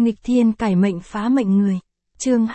Nghịch thiên cải mệnh phá mệnh người. Chương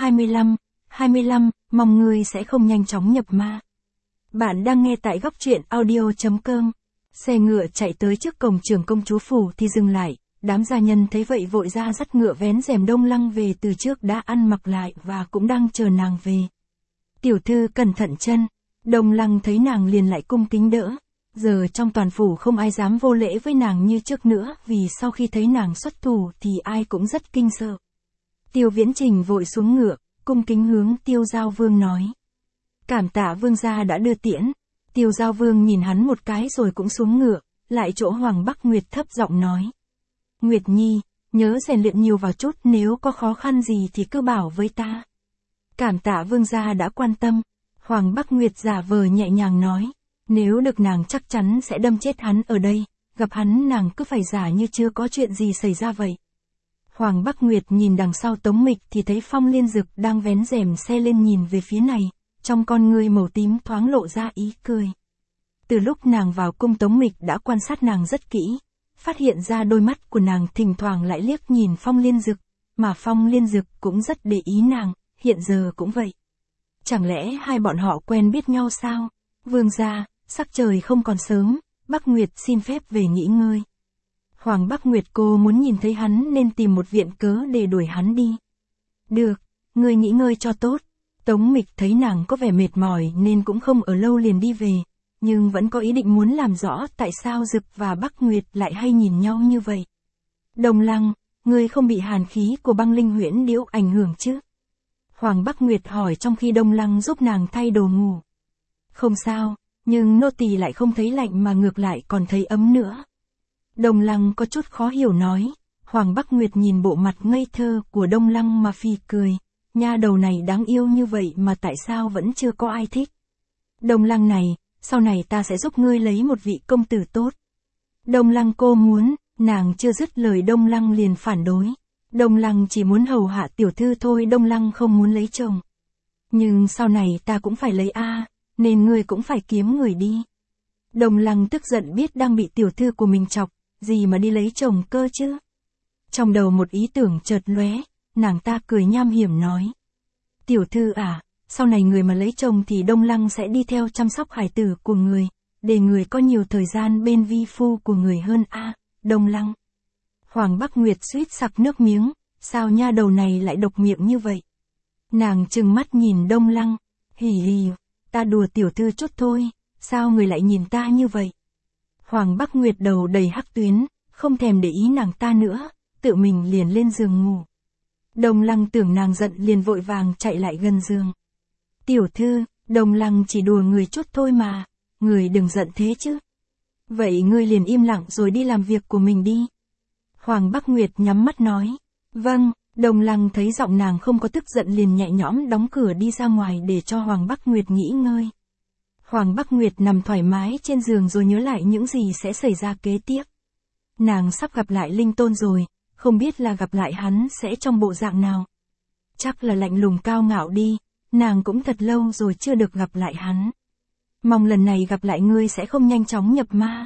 25, mong ngươi sẽ không nhanh chóng nhập ma. Bạn đang nghe tại góc truyện audio.com. Xe ngựa chạy tới trước cổng trưởng công chúa phủ thì dừng lại, đám gia nhân thấy vậy vội ra dắt ngựa vén rèm Đông Lăng về từ trước đã ăn mặc lại và cũng đang chờ nàng về. Tiểu thư cẩn thận chân. Đông Lăng thấy nàng liền lại cung kính đỡ. Giờ trong toàn phủ không ai dám vô lễ với nàng như trước nữa, vì sau khi thấy nàng xuất thủ thì ai cũng rất kinh sợ. Tiêu Viễn Trình vội xuống ngựa, cung kính hướng Tiêu Giao Vương nói. Cảm tạ vương gia đã đưa tiễn. Tiêu Giao Vương nhìn hắn một cái rồi cũng xuống ngựa, lại chỗ Hoàng Bắc Nguyệt thấp giọng nói. Nguyệt Nhi, nhớ rèn luyện nhiều vào chút, nếu có khó khăn gì thì cứ bảo với ta. Cảm tạ vương gia đã quan tâm. Hoàng Bắc Nguyệt giả vờ nhẹ nhàng nói. Nếu được nàng chắc chắn sẽ đâm chết hắn ở đây, gặp hắn nàng cứ phải giả như chưa có chuyện gì xảy ra vậy. Hoàng Bắc Nguyệt nhìn đằng sau Tống Mịch thì thấy Phong Liên Dực đang vén rèm xe lên nhìn về phía này, trong con ngươi màu tím thoáng lộ ra ý cười. Từ lúc nàng vào cung Tống Mịch đã quan sát nàng rất kỹ, phát hiện ra đôi mắt của nàng thỉnh thoảng lại liếc nhìn Phong Liên Dực, mà Phong Liên Dực cũng rất để ý nàng, hiện giờ cũng vậy. Chẳng lẽ hai bọn họ quen biết nhau sao? Vương gia, sắc trời không còn sớm, Bắc Nguyệt xin phép về nghỉ ngơi. Hoàng Bắc Nguyệt cô muốn nhìn thấy hắn nên tìm một viện cớ để đuổi hắn đi. Được, ngươi nghỉ ngơi cho tốt. Tống Mịch thấy nàng có vẻ mệt mỏi nên cũng không ở lâu liền đi về, nhưng vẫn có ý định muốn làm rõ tại sao Dực và Bắc Nguyệt lại hay nhìn nhau như vậy. Đồng Lăng, ngươi không bị hàn khí của băng linh huyễn điếu ảnh hưởng chứ? Hoàng Bắc Nguyệt hỏi trong khi Đông Lăng giúp nàng thay đồ ngủ. Không sao. Nhưng nô tỳ lại không thấy lạnh mà ngược lại còn thấy ấm nữa. Đông Lăng có chút khó hiểu nói. Hoàng Bắc Nguyệt nhìn bộ mặt ngây thơ của Đông Lăng mà phì cười. Nha đầu này đáng yêu như vậy mà tại sao vẫn chưa có ai thích. Đông Lăng này, sau này ta sẽ giúp ngươi lấy một vị công tử tốt. Đông Lăng cô muốn, nàng chưa dứt lời Đông Lăng liền phản đối. Đông Lăng chỉ muốn hầu hạ tiểu thư thôi, Đông Lăng không muốn lấy chồng. Nhưng sau này ta cũng phải lấy nên ngươi cũng phải kiếm người đi. Đồng Lăng tức giận biết đang bị tiểu thư của mình chọc, gì mà đi lấy chồng cơ chứ. Trong đầu một ý tưởng chợt lóe, nàng ta cười nham hiểm nói. Tiểu thư à, sau này người mà lấy chồng thì Đông Lăng sẽ đi theo chăm sóc hải tử của người, để người có nhiều thời gian bên vi phu của người hơn Đông Lăng. Hoàng Bắc Nguyệt suýt sặc nước miếng, sao nha đầu này lại độc miệng như vậy. Nàng trừng mắt nhìn Đông Lăng, hì hì. Ta đùa tiểu thư chút thôi, sao người lại nhìn ta như vậy? Hoàng Bắc Nguyệt đầu đầy hắc tuyến, không thèm để ý nàng ta nữa, tự mình liền lên giường ngủ. Đông Lăng tưởng nàng giận liền vội vàng chạy lại gần giường. Tiểu thư, Đông Lăng chỉ đùa người chút thôi mà, người đừng giận thế chứ. Vậy ngươi liền im lặng rồi đi làm việc của mình đi. Hoàng Bắc Nguyệt nhắm mắt nói. Vâng. Đông Lăng thấy giọng nàng không có tức giận liền nhẹ nhõm đóng cửa đi ra ngoài để cho Hoàng Bắc Nguyệt nghỉ ngơi. Hoàng Bắc Nguyệt nằm thoải mái trên giường rồi nhớ lại những gì sẽ xảy ra kế tiếp. Nàng sắp gặp lại Linh Tôn rồi, không biết là gặp lại hắn sẽ trong bộ dạng nào. Chắc là lạnh lùng cao ngạo đi, nàng cũng thật lâu rồi chưa được gặp lại hắn. Mong lần này gặp lại ngươi sẽ không nhanh chóng nhập ma.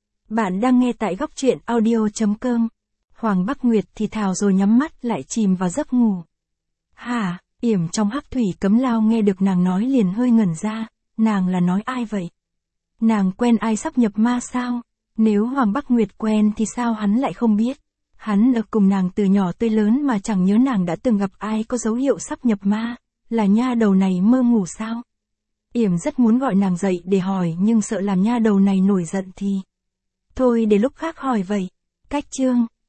Bạn đang nghe tại góc truyện audio.com. Hoàng Bắc Nguyệt thì thào rồi nhắm mắt lại chìm vào giấc ngủ. Hả, yểm trong hắc thủy cấm lao nghe được nàng nói liền hơi ngẩn ra, nàng là nói ai vậy? Nàng quen ai sắp nhập ma sao? Nếu Hoàng Bắc Nguyệt quen thì sao hắn lại không biết? Hắn ở cùng nàng từ nhỏ tới lớn mà chẳng nhớ nàng đã từng gặp ai có dấu hiệu sắp nhập ma, là nha đầu này mơ ngủ sao? Yểm rất muốn gọi nàng dậy để hỏi nhưng sợ làm nha đầu này nổi giận thì. Thôi để lúc khác hỏi vậy. Cách chương